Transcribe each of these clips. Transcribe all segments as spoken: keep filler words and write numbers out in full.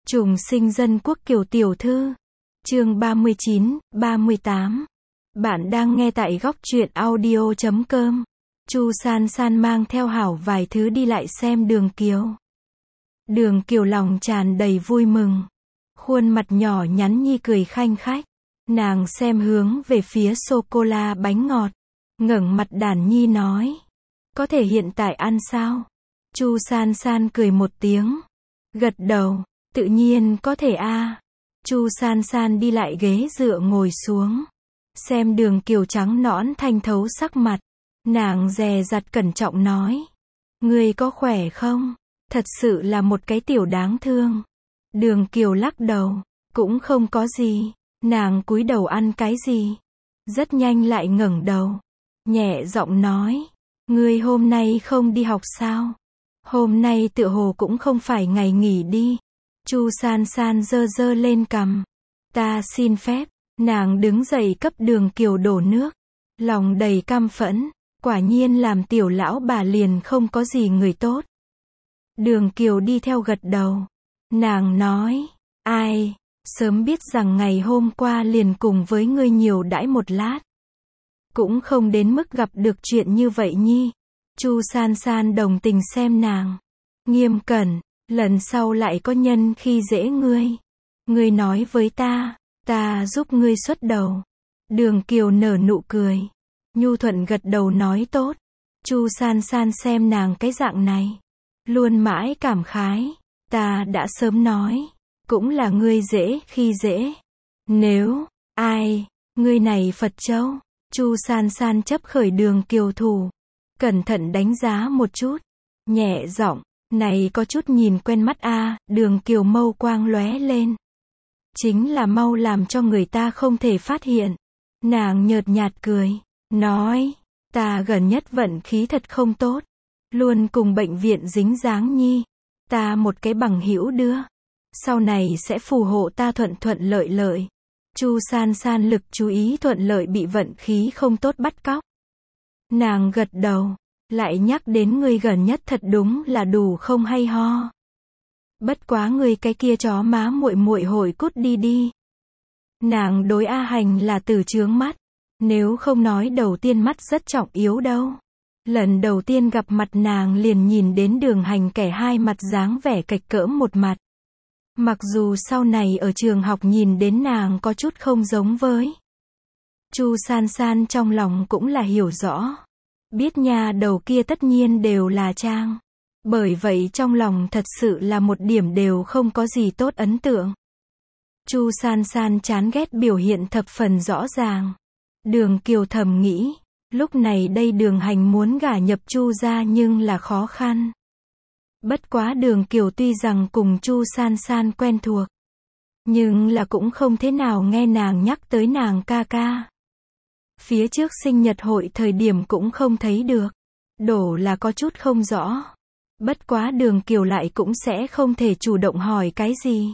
Trùng sinh dân quốc Kiều tiểu thư. Chương ba mươi chín, ba mươi tám. Bạn đang nghe tại góc truyện audio chấm com. Chu San San mang theo hảo vài thứ đi lại xem Đường Kiều. Đường Kiều lòng tràn đầy vui mừng. Khuôn mặt nhỏ nhắn nhi cười khanh khách. Nàng xem hướng về phía sô-cô-la bánh ngọt. Ngẩng mặt đàn nhi nói. Có thể hiện tại ăn sao? Chu San San cười một tiếng. Gật đầu. Tự nhiên có thể a. À. Chu San San đi lại ghế dựa ngồi xuống. Xem Đường Kiều trắng nõn thanh thấu sắc mặt. Nàng dè dặt cẩn trọng nói. Ngươi có khỏe không? Thật sự là một cái tiểu đáng thương. Đường Kiều lắc đầu. Cũng không có gì. Nàng cúi đầu ăn cái gì? Rất nhanh lại ngẩng đầu. Nhẹ giọng nói. Ngươi hôm nay không đi học sao? Hôm nay tựa hồ cũng không phải ngày nghỉ đi. Chu San San giơ giơ lên cằm. Ta xin phép. Nàng đứng dậy cấp Đường Kiều đổ nước. Lòng đầy căm phẫn. Quả nhiên làm tiểu lão bà liền không có gì người tốt. Đường Kiều đi theo gật đầu. Nàng nói. Ai, sớm biết rằng ngày hôm qua liền cùng với ngươi nhiều đãi một lát. Cũng không đến mức gặp được chuyện như vậy nhi. Chu San San đồng tình xem nàng. Nghiêm cẩn. Lần sau lại có nhân khi dễ ngươi. Ngươi nói với ta. Ta giúp ngươi xuất đầu. Đường Kiều nở nụ cười. Nhu thuận gật đầu nói tốt. Chu San San xem nàng cái dạng này. Luôn mãi cảm khái. Ta đã sớm nói. Cũng là ngươi dễ khi dễ. Nếu. Ai. Ngươi này Phật châu. Chu San San chấp khởi Đường Kiều thủ. Cẩn thận đánh giá một chút. Nhẹ giọng. Này có chút nhìn quen mắt a. À, Đường Kiều mâu quang lóe lên. Chính là mau làm cho người ta không thể phát hiện. Nàng nhợt nhạt cười. Nói. Ta gần nhất vận khí thật không tốt. Luôn cùng bệnh viện dính dáng nhi. Ta một cái bằng hữu đưa. Sau này sẽ phù hộ ta thuận thuận lợi lợi. Chu San San lực chú ý thuận lợi bị vận khí không tốt bắt cóc. Nàng gật đầu. Lại nhắc đến ngươi gần nhất thật đúng là đủ không hay ho. Bất quá ngươi cái kia chó má muội muội hồi cút đi đi. Nàng đối A Hành là từ chướng mắt. Nếu không nói đầu tiên mắt rất trọng yếu đâu. Lần đầu tiên gặp mặt nàng liền nhìn đến Đường Hành kẻ hai mặt dáng vẻ cạch cỡm một mặt. Mặc dù sau này ở trường học nhìn đến nàng có chút không giống với. Chu San San trong lòng cũng là hiểu rõ. Biết nha đầu kia tất nhiên đều là trang. Bởi vậy trong lòng thật sự là một điểm đều không có gì tốt ấn tượng. Chu San San chán ghét biểu hiện thập phần rõ ràng. Đường Kiều thầm nghĩ. Lúc này đây Đường Hành muốn gả nhập Chu gia nhưng là khó khăn. Bất quá Đường Kiều tuy rằng cùng Chu San San quen thuộc. Nhưng là cũng không thế nào nghe nàng nhắc tới nàng ca ca. Phía trước sinh nhật hội thời điểm cũng không thấy được. Đổ là có chút không rõ. Bất quá Đường Kiều lại cũng sẽ không thể chủ động hỏi cái gì.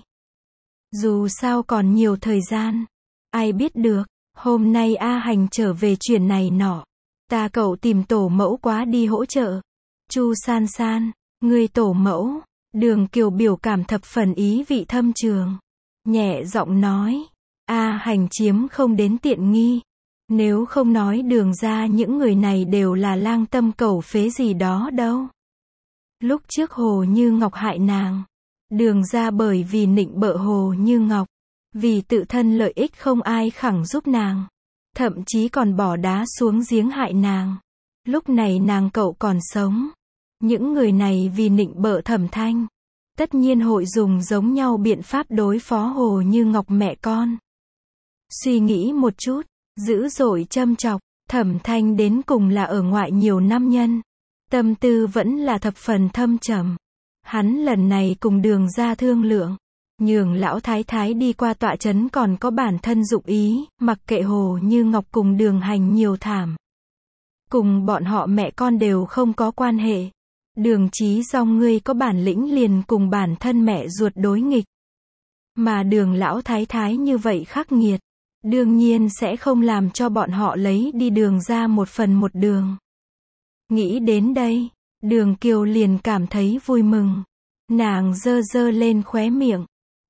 Dù sao còn nhiều thời gian. Ai biết được, hôm nay A Hành trở về chuyện này nọ. Ta cậu tìm tổ mẫu quá đi hỗ trợ. Chu San San, người tổ mẫu. Đường Kiều biểu cảm thập phần ý vị thâm trường. Nhẹ giọng nói. A Hành chiếm không đến tiện nghi. Nếu không nói Đường ra những người này đều là lang tâm cầu phế gì đó đâu. Lúc trước Hồ Như Ngọc hại nàng. Đường ra bởi vì nịnh bợ Hồ Như Ngọc. Vì tự thân lợi ích không ai khẳng giúp nàng. Thậm chí còn bỏ đá xuống giếng hại nàng. Lúc này nàng cậu còn sống. Những người này vì nịnh bợ Thẩm Thanh. Tất nhiên hội dùng giống nhau biện pháp đối phó Hồ Như Ngọc mẹ con. Suy nghĩ một chút. Dữ dội châm chọc. Thẩm Thanh đến cùng là ở ngoại nhiều năm nhân. Tâm tư vẫn là thập phần thâm trầm. Hắn lần này cùng Đường ra thương lượng. Nhường lão thái thái đi qua tọa trấn còn có bản thân dụng ý. Mặc kệ Hồ Như Ngọc cùng Đường Hành nhiều thảm. Cùng bọn họ mẹ con đều không có quan hệ. Đường Chí Dong ngươi có bản lĩnh liền cùng bản thân mẹ ruột đối nghịch. Mà Đường lão thái thái như vậy khắc nghiệt. Đương nhiên sẽ không làm cho bọn họ lấy đi Đường ra một phần một đường. Nghĩ đến đây, Đường Kiều liền cảm thấy vui mừng. Nàng giơ giơ lên khóe miệng.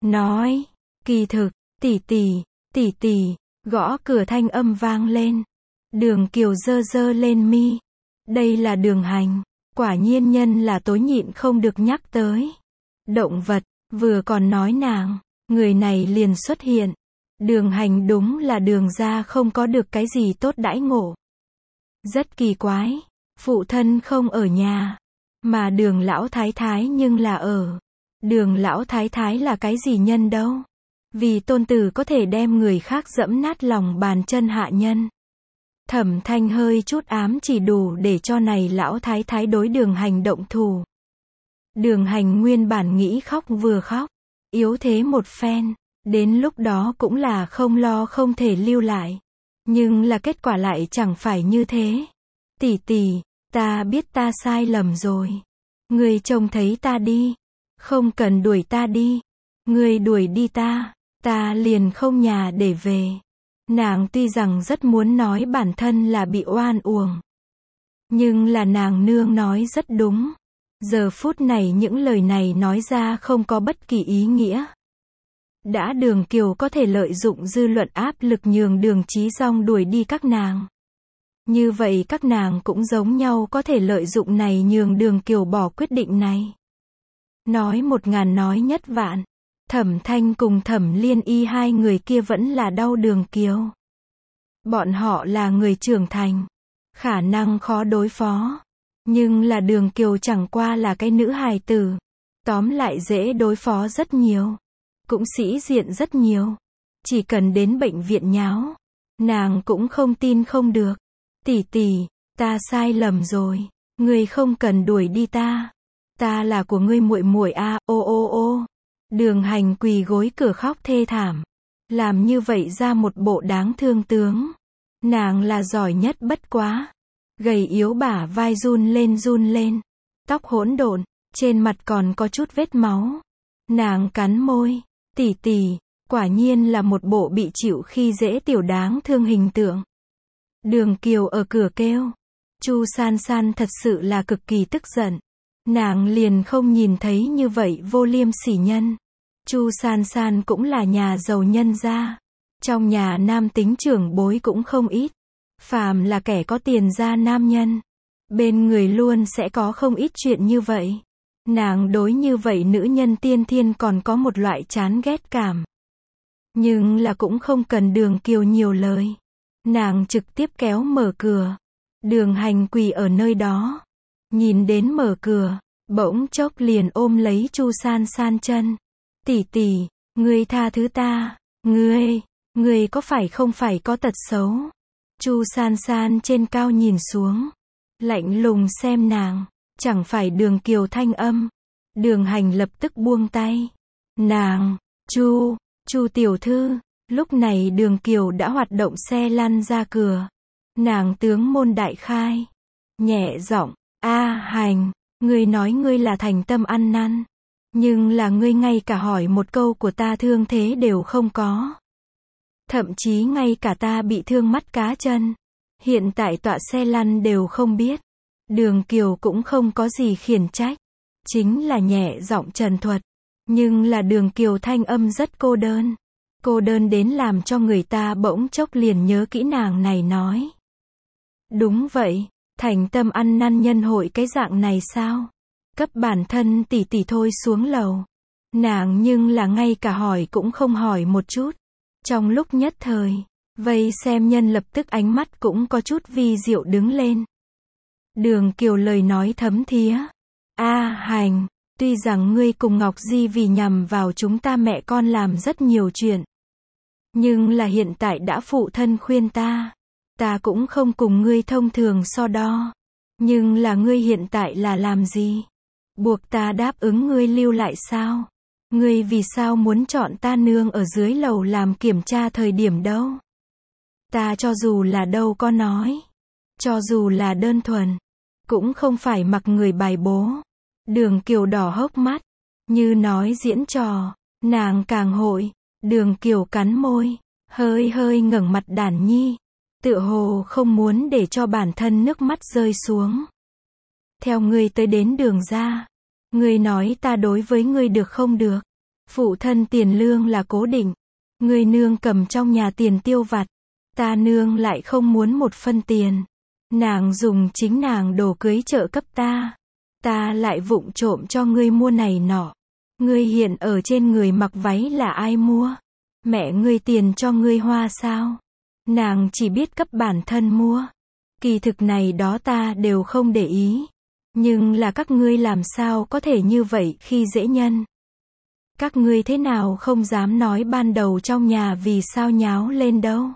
nói, kỳ thực, tỷ tỷ, tỷ tỷ, gõ cửa thanh âm vang lên. Đường Kiều giơ giơ lên mi. Đây là Đường Hành, quả nhiên nhân là tối nhịn không được nhắc tới. Động vật, vừa còn nói nàng, người này liền xuất hiện. Đường Hành đúng là Đường gia không có được cái gì tốt đãi ngộ. Rất kỳ quái, phụ thân không ở nhà, mà Đường lão thái thái nhưng là ở. Đường lão thái thái là cái gì nhân đâu? Vì tôn tử có thể đem người khác dẫm nát lòng bàn chân hạ nhân. Thẩm Thanh hơi chút ám chỉ đủ để cho này lão thái thái đối Đường Hành động thủ. Đường Hành nguyên bản nghĩ khóc vừa khóc, yếu thế một phen, đến lúc đó cũng là không lo không thể lưu lại. Nhưng là kết quả lại chẳng phải như thế. Tỷ tỷ, ta biết ta sai lầm rồi. Ngươi trông thấy ta đi, không cần đuổi ta đi. Ngươi đuổi đi ta, ta liền không nhà để về. Nàng tuy rằng rất muốn nói bản thân là bị oan uổng, nhưng là nàng nương nói rất đúng. Giờ phút này những lời này nói ra không có bất kỳ ý nghĩa. Đã Đường Kiều có thể lợi dụng dư luận áp lực nhường Đường Chí Dong đuổi đi các nàng. Như vậy các nàng cũng giống nhau có thể lợi dụng này nhường Đường Kiều bỏ quyết định này. Nói một ngàn nói nhất vạn. Thẩm Thanh cùng Thẩm Liên Y hai người kia vẫn là đau Đường Kiều. Bọn họ là người trưởng thành, khả năng khó đối phó. Nhưng là Đường Kiều chẳng qua là cái nữ hài tử. Tóm lại dễ đối phó rất nhiều. Cũng sĩ diện rất nhiều. Chỉ cần đến bệnh viện nháo, nàng cũng không tin không được. Tỷ tỷ, ta sai lầm rồi. Ngươi không cần đuổi đi ta. Ta là của ngươi muội muội a, ô ô ô. Đường Hành quỳ gối cửa khóc thê thảm. Làm như vậy ra một bộ đáng thương tướng. Nàng là giỏi nhất bất quá. Gầy yếu bả vai run lên run lên. Tóc hỗn độn, trên mặt còn có chút vết máu. Nàng cắn môi. Tỷ tỷ, quả nhiên là một bộ bị chịu khi dễ tiểu đáng thương hình tượng. Đường Kiều ở cửa kêu. Chu San San thật sự là cực kỳ tức giận. Nàng liền không nhìn thấy như vậy vô liêm sỉ nhân. Chu San San cũng là nhà giàu nhân gia. Trong nhà nam tính trưởng bối cũng không ít. Phàm là kẻ có tiền gia nam nhân, bên người luôn sẽ có không ít chuyện như vậy. Nàng đối như vậy nữ nhân tiên thiên còn có một loại chán ghét cảm. Nhưng là cũng không cần Đường Kiều nhiều lời. Nàng trực tiếp kéo mở cửa. Đường Hành quỳ ở nơi đó. Nhìn đến mở cửa, bỗng chốc liền ôm lấy Chu San San chân. Tỷ tỷ, ngươi tha thứ ta. Ngươi, ngươi có phải không phải có tật xấu? Chu San San trên cao nhìn xuống, lạnh lùng xem nàng. Chẳng phải Đường Kiều thanh âm. Đường Hành lập tức buông tay. Nàng, Chu, Chu tiểu thư. Lúc này Đường Kiều đã hoạt động xe lăn ra cửa. Nàng tướng môn đại khai. Nhẹ giọng, a Hành, ngươi nói ngươi là thành tâm ăn năn. Nhưng là ngươi ngay cả hỏi một câu của ta thương thế đều không có. Thậm chí ngay cả ta bị thương mắt cá chân. Hiện tại tọa xe lăn đều không biết. Đường Kiều cũng không có gì khiển trách. Chính là nhẹ giọng trần thuật. Nhưng là Đường Kiều thanh âm rất cô đơn. Cô đơn đến làm cho người ta bỗng chốc liền nhớ kỹ nàng này nói. Đúng vậy, thành tâm ăn năn nhân hội cái dạng này sao? Cấp bản thân tỷ tỷ thôi xuống lầu. Nàng nhưng là ngay cả hỏi cũng không hỏi một chút. Trong lúc nhất thời, vây xem nhân lập tức ánh mắt cũng có chút vi diệu đứng lên. Đường Kiều lời nói thấm thía. A Hành, tuy rằng ngươi cùng Ngọc Di vì nhằm vào chúng ta mẹ con làm rất nhiều chuyện. Nhưng là hiện tại đã phụ thân khuyên ta. Ta cũng không cùng ngươi thông thường so đo. Nhưng là ngươi hiện tại là làm gì? Buộc ta đáp ứng ngươi lưu lại sao? Ngươi vì sao muốn chọn ta nương ở dưới lầu làm kiểm tra thời điểm đâu? Ta cho dù là đâu có nói. Cho dù là đơn thuần. Cũng không phải mặc người bài bố. Đường Kiều đỏ hốc mắt. Như nói diễn trò. Nàng càng hội. Đường Kiều cắn môi. Hơi hơi ngẩng mặt đản nhi. Tựa hồ không muốn để cho bản thân nước mắt rơi xuống. Theo ngươi tới đến Đường gia. Ngươi nói ta đối với ngươi được không được? Phụ thân tiền lương là cố định. Ngươi nương cầm trong nhà tiền tiêu vặt. Ta nương lại không muốn một phân tiền. Nàng dùng chính nàng đồ cưới trợ cấp ta. Ta lại vụng trộm cho ngươi mua này nọ. Ngươi hiện ở trên người mặc váy là ai mua? Mẹ ngươi tiền cho ngươi hoa sao? Nàng chỉ biết cấp bản thân mua. Kỳ thực này đó ta đều không để ý. Nhưng là các ngươi làm sao có thể như vậy khi dễ nhân? Các ngươi thế nào không dám nói ban đầu trong nhà vì sao nháo lên đâu?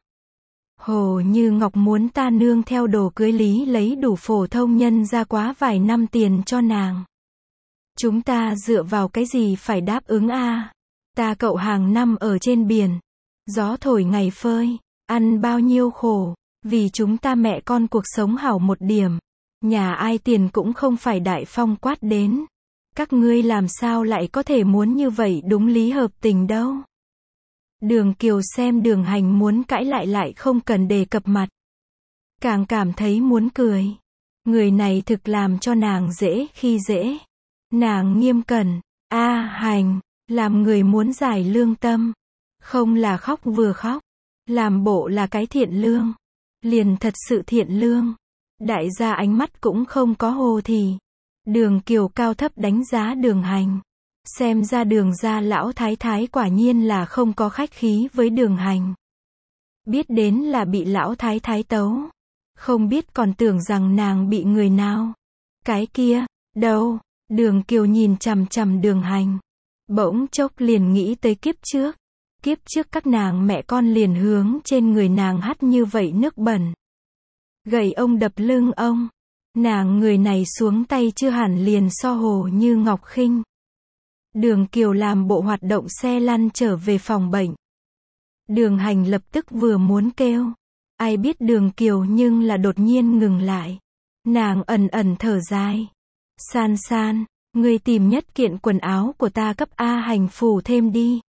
Hồ Như Ngọc muốn ta nương theo đồ cưới lý lấy đủ phổ thông nhân ra quá vài năm tiền cho nàng. Chúng ta dựa vào cái gì phải đáp ứng a? Ta cậu hàng năm ở trên biển. Gió thổi ngày phơi. Ăn bao nhiêu khổ. Vì chúng ta mẹ con cuộc sống hảo một điểm. Nhà ai tiền cũng không phải đại phong quát đến. Các ngươi làm sao lại có thể muốn như vậy đúng lý hợp tình đâu. Đường Kiều xem Đường Hành muốn cãi lại lại không cần đề cập mặt. Càng cảm thấy muốn cười. Người này thực làm cho nàng dễ khi dễ. Nàng nghiêm cẩn. A Hành. Làm người muốn giải lương tâm. Không là khóc vừa khóc. Làm bộ là cái thiện lương. Liền thật sự thiện lương. Đại gia ánh mắt cũng không có hồ thì. Đường Kiều cao thấp đánh giá Đường Hành. Xem ra Đường gia lão thái thái quả nhiên là không có khách khí với Đường Hành. Biết đến là bị lão thái thái tấu. Không biết còn tưởng rằng nàng bị người nào. Cái kia, đâu? Đường Kiều nhìn chằm chằm Đường Hành. Bỗng chốc liền nghĩ tới kiếp trước. Kiếp trước các nàng mẹ con liền hướng trên người nàng hắt như vậy nước bẩn. Gậy ông đập lưng ông. Nàng người này xuống tay chưa hẳn liền so Hồ Như Ngọc khinh. Đường Kiều làm bộ hoạt động xe lăn trở về phòng bệnh. Đường Hành lập tức vừa muốn kêu. Ai biết Đường Kiều nhưng là đột nhiên ngừng lại. Nàng ẩn ẩn thở dài. San San, ngươi tìm nhất kiện quần áo của ta cấp A Hành phủ thêm đi.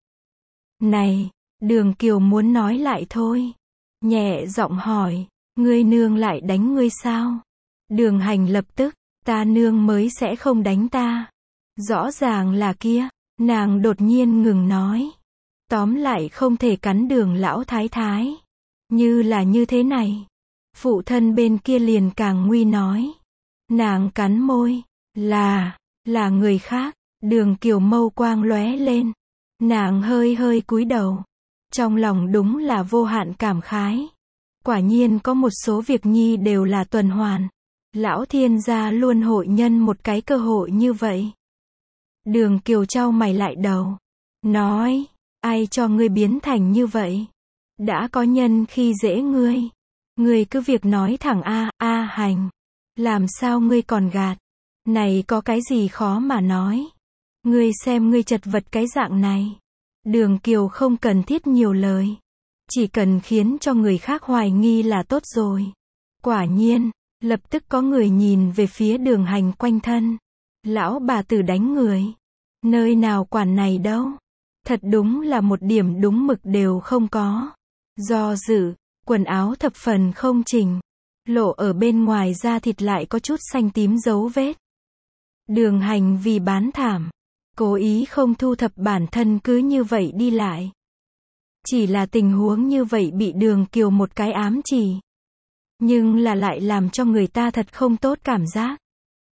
Này, Đường Kiều muốn nói lại thôi. Nhẹ giọng hỏi, ngươi nương lại đánh ngươi sao? Đường Hành lập tức, ta nương mới sẽ không đánh ta. Rõ ràng là kia, nàng đột nhiên ngừng nói. Tóm lại không thể cắn Đường lão thái thái. Như là như thế này. Phụ thân bên kia liền càng nguy nói. Nàng cắn môi, là, là người khác. Đường Kiều mâu quang lóe lên. Nàng hơi hơi cúi đầu. Trong lòng đúng là vô hạn cảm khái. Quả nhiên có một số việc nhi đều là tuần hoàn. Lão thiên gia luôn hội nhân một cái cơ hội như vậy. Đường Kiều chau mày lại đầu. Nói, ai cho ngươi biến thành như vậy? Đã có nhân khi dễ ngươi. Ngươi cứ việc nói thẳng a, A Hành. Làm sao ngươi còn gạt? Này có cái gì khó mà nói? Ngươi xem ngươi chật vật cái dạng này. Đường Kiều không cần thiết nhiều lời. Chỉ cần khiến cho người khác hoài nghi là tốt rồi. Quả nhiên, lập tức có người nhìn về phía Đường Hành quanh thân. Lão bà tử đánh người. Nơi nào quản này đâu. Thật đúng là một điểm đúng mực đều không có. Do dự, quần áo thập phần không chỉnh. Lộ ở bên ngoài da thịt lại có chút xanh tím dấu vết. Đường Hành vì bán thảm. Cố ý không thu thập bản thân cứ như vậy đi lại. Chỉ là tình huống như vậy bị Đường Kiều một cái ám chỉ. Nhưng là lại làm cho người ta thật không tốt cảm giác.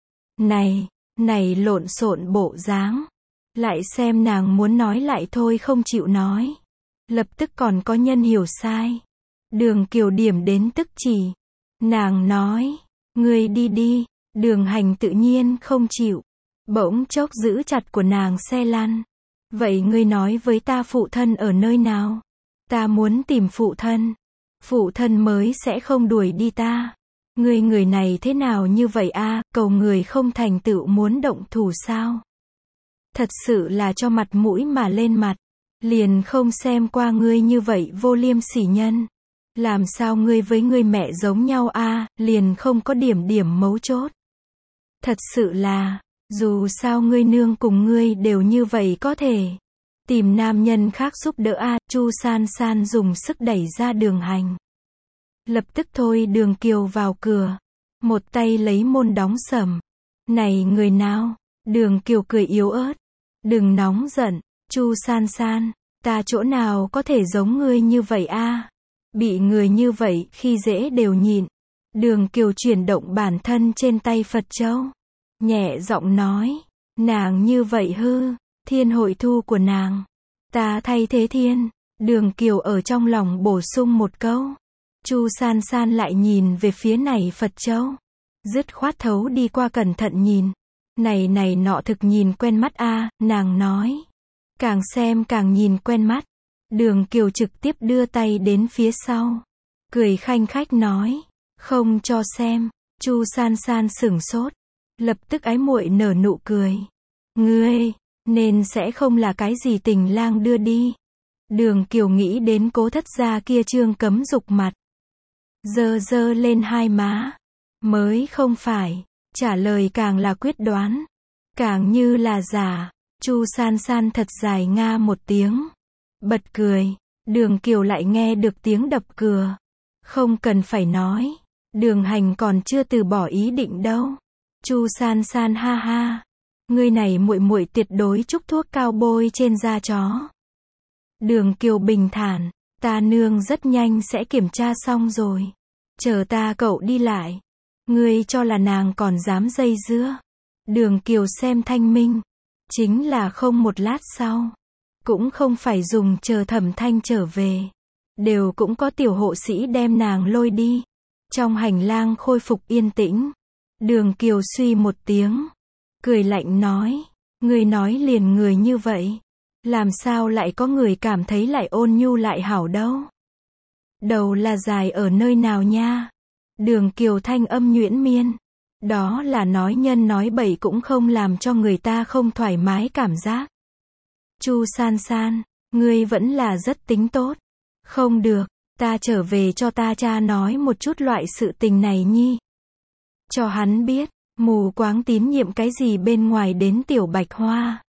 Này, này lộn xộn bộ dáng. Lại xem nàng muốn nói lại thôi không chịu nói. Lập tức còn có nhân hiểu sai. Đường Kiều điểm đến tức chỉ. Nàng nói, ngươi đi đi. Đường Hành tự nhiên không chịu. Bỗng chốc giữ chặt của nàng xe lăn. Vậy ngươi nói với ta phụ thân ở nơi nào? Ta muốn tìm phụ thân. Phụ thân mới sẽ không đuổi đi ta. Ngươi người này thế nào như vậy a? Cầu người không thành tựu muốn động thủ sao? Thật sự là cho mặt mũi mà lên mặt. Liền không xem qua ngươi như vậy vô liêm sỉ nhân. Làm sao ngươi với ngươi mẹ giống nhau a? Liền không có điểm điểm mấu chốt. Thật sự là, dù sao ngươi nương cùng ngươi đều như vậy có thể. Tìm nam nhân khác giúp đỡ a. Chu San San dùng sức đẩy ra Đường Hành. Lập tức thôi Đường Kiều vào cửa. Một tay lấy môn đóng sầm. Này người nào? Đường Kiều cười yếu ớt. Đừng nóng giận. Chu San San, ta chỗ nào có thể giống ngươi như vậy a? Bị người như vậy khi dễ đều nhịn. Đường Kiều chuyển động bản thân trên tay Phật châu, nhẹ giọng nói, nàng như vậy hư, thiên hội thu của nàng, ta thay thế thiên. Đường Kiều ở trong lòng bổ sung một câu. Chu San San lại nhìn về phía này Phật châu, dứt khoát thấu đi qua cẩn thận nhìn. Này này nọ thực nhìn quen mắt a, nàng nói. Càng xem càng nhìn quen mắt. Đường Kiều trực tiếp đưa tay đến phía sau, cười khanh khách nói, không cho xem. Chu San San sửng sốt, lập tức ái muội nở nụ cười. Ngươi, nên sẽ không là cái gì tình lang đưa đi. Đường Kiều nghĩ đến Cố Thất gia kia trương cấm dục mặt, dơ dơ lên hai má. Mới không phải, trả lời càng là quyết đoán, càng như là giả. Chu San San thật dài nga một tiếng, bật cười. Đường Kiều lại nghe được tiếng đập cửa. Không cần phải nói, Đường Hành còn chưa từ bỏ ý định đâu. Chu San San ha ha, ngươi này muội muội tuyệt đối chúc thuốc cao bôi trên da chó. Đường Kiều bình thản, ta nương rất nhanh sẽ kiểm tra xong rồi, chờ ta cậu đi lại. Ngươi cho là nàng còn dám dây dưa? Đường Kiều xem thanh minh, chính là không một lát sau, cũng không phải dùng chờ Thẩm Thanh trở về, đều cũng có tiểu hộ sĩ đem nàng lôi đi. Trong hành lang khôi phục yên tĩnh, Đường Kiều suy một tiếng, cười lạnh nói, ngươi nói liền người như vậy, làm sao lại có người cảm thấy lại ôn nhu lại hảo đâu? Đầu là dài ở nơi nào nha? Đường Kiều thanh âm nhuyễn miên, đó là nói nhân nói bậy cũng không làm cho người ta không thoải mái cảm giác. Chu San San, ngươi vẫn là rất tính tốt. Không được, ta trở về cho ta cha nói một chút loại sự tình này nhi. Cho hắn biết, mù quáng tín nhiệm cái gì bên ngoài đến tiểu bạch hoa,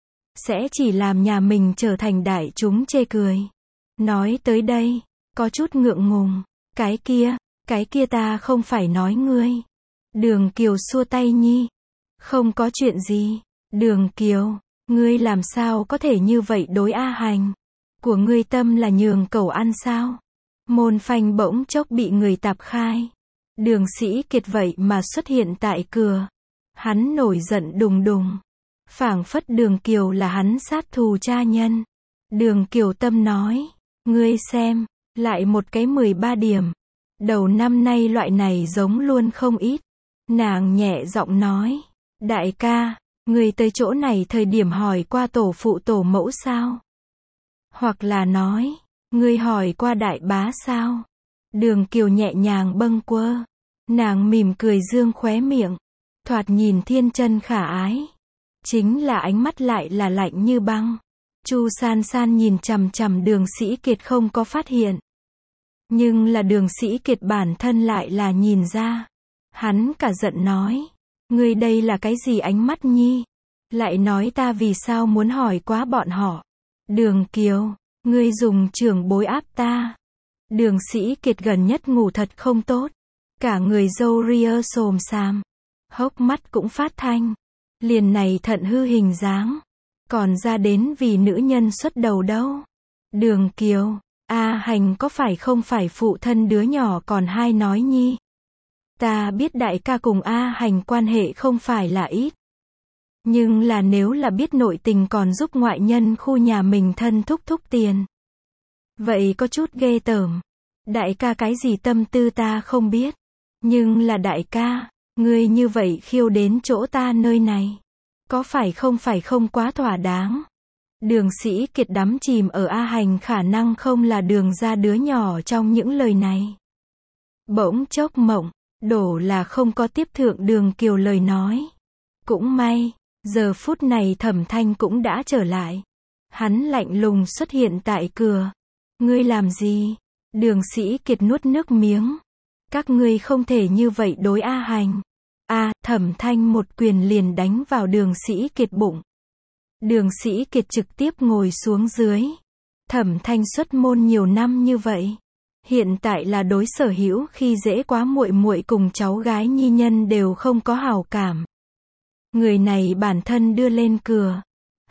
sẽ chỉ làm nhà mình trở thành đại chúng chê cười. Nói tới đây, có chút ngượng ngùng, cái kia, cái kia ta không phải nói ngươi. Đường Kiều xua tay nhi, không có chuyện gì. Đường Kiều, ngươi làm sao có thể như vậy đối A Hành? Của ngươi tâm là nhường cẩu ăn sao? Môn phanh bỗng chốc bị người tạp khai. Đường Sĩ Kiệt vậy mà xuất hiện tại cửa. Hắn nổi giận đùng đùng, phảng phất Đường Kiều là hắn sát thù cha nhân. Đường Kiều tâm nói, ngươi xem, lại một cái mười ba điểm. Đầu năm nay loại này giống luôn không ít. Nàng nhẹ giọng nói, đại ca, ngươi tới chỗ này thời điểm hỏi qua tổ phụ tổ mẫu sao? Hoặc là nói, ngươi hỏi qua đại bá sao? Đường Kiều nhẹ nhàng bâng quơ, nàng mỉm cười dương khóe miệng, thoạt nhìn thiên chân khả ái, chính là ánh mắt lại là lạnh như băng. Chu San San nhìn chằm chằm Đường Sĩ Kiệt không có phát hiện, nhưng là Đường Sĩ Kiệt bản thân lại là nhìn ra. Hắn cả giận nói, ngươi đây là cái gì ánh mắt nhi? Lại nói ta vì sao muốn hỏi quá bọn họ? Đường Kiều, ngươi dùng trưởng bối áp ta. Đường Sĩ Kiệt gần nhất ngủ thật không tốt, cả người râu ria xồm xàm, hốc mắt cũng phát thanh, liền này thận hư hình dáng, còn ra đến vì nữ nhân xuất đầu đâu. Đường Kiều, A Hành có phải không phải phụ thân đứa nhỏ còn hai nói nhi? Ta biết đại ca cùng A Hành quan hệ không phải là ít, nhưng là nếu là biết nội tình còn giúp ngoại nhân khu nhà mình thân thúc thúc tiền, vậy có chút ghê tởm. Đại ca cái gì tâm tư ta không biết, nhưng là đại ca, ngươi như vậy khiêu đến chỗ ta nơi này, có phải không phải không quá thỏa đáng? Đường Sĩ Kiệt đắm chìm ở A Hành khả năng không là Đường ra đứa nhỏ trong những lời này. Bỗng chốc mộng, đổ là không có tiếp thượng Đường Kiều lời nói. Cũng may, giờ phút này Thẩm Thanh cũng đã trở lại. Hắn lạnh lùng xuất hiện tại cửa. Ngươi làm gì? Đường Sĩ Kiệt nuốt nước miếng. Các ngươi không thể như vậy đối A Hành. A, Thẩm Thanh một quyền liền đánh vào Đường Sĩ Kiệt bụng. Đường Sĩ Kiệt trực tiếp ngồi xuống dưới. Thẩm Thanh xuất môn nhiều năm như vậy, hiện tại là đối sở hữu khi dễ quá muội muội cùng cháu gái nhi nhân đều không có hảo cảm. Người này bản thân đưa lên cửa,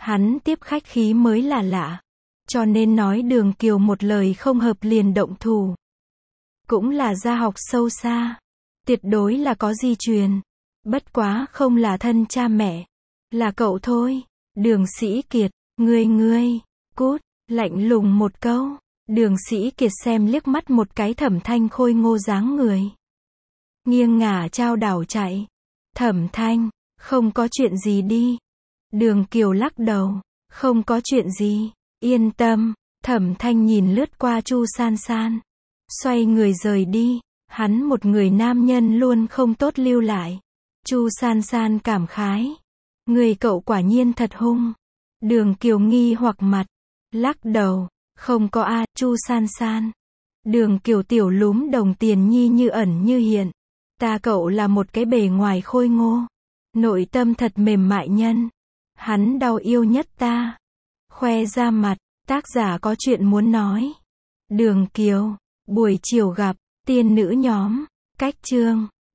Hắn tiếp khách khí mới là lạ. Cho nên nói Đường Kiều một lời không hợp liền động thủ. Cũng là gia học sâu xa. Tuyệt đối là có di truyền. Bất quá không là thân cha mẹ. Là cậu thôi. Đường Sĩ Kiệt, ngươi ngươi, cút, lạnh lùng một câu. Đường Sĩ Kiệt xem liếc mắt một cái Thẩm Thanh khôi ngô dáng người. Nghiêng ngả chao đảo chạy. Thẩm Thanh, không có chuyện gì đi. Đường Kiều lắc đầu, không có chuyện gì, yên tâm. Thẩm Thanh nhìn lướt qua Chu San San. Xoay người rời đi, hắn một người nam nhân luôn không tốt lưu lại. Chu San San cảm khái. Người cậu quả nhiên thật hung. Đường Kiều nghi hoặc mặt. Lắc đầu, không có a, Chu San San. Đường Kiều tiểu lúm đồng tiền nhi như ẩn như hiện. Ta cậu là một cái bề ngoài khôi ngô. Nội tâm thật mềm mại nhân. Hắn đau yêu nhất ta. Khoe ra mặt, tác giả có chuyện muốn nói. Đường Kiều, buổi chiều gặp, tiên nữ nhóm, cách chương.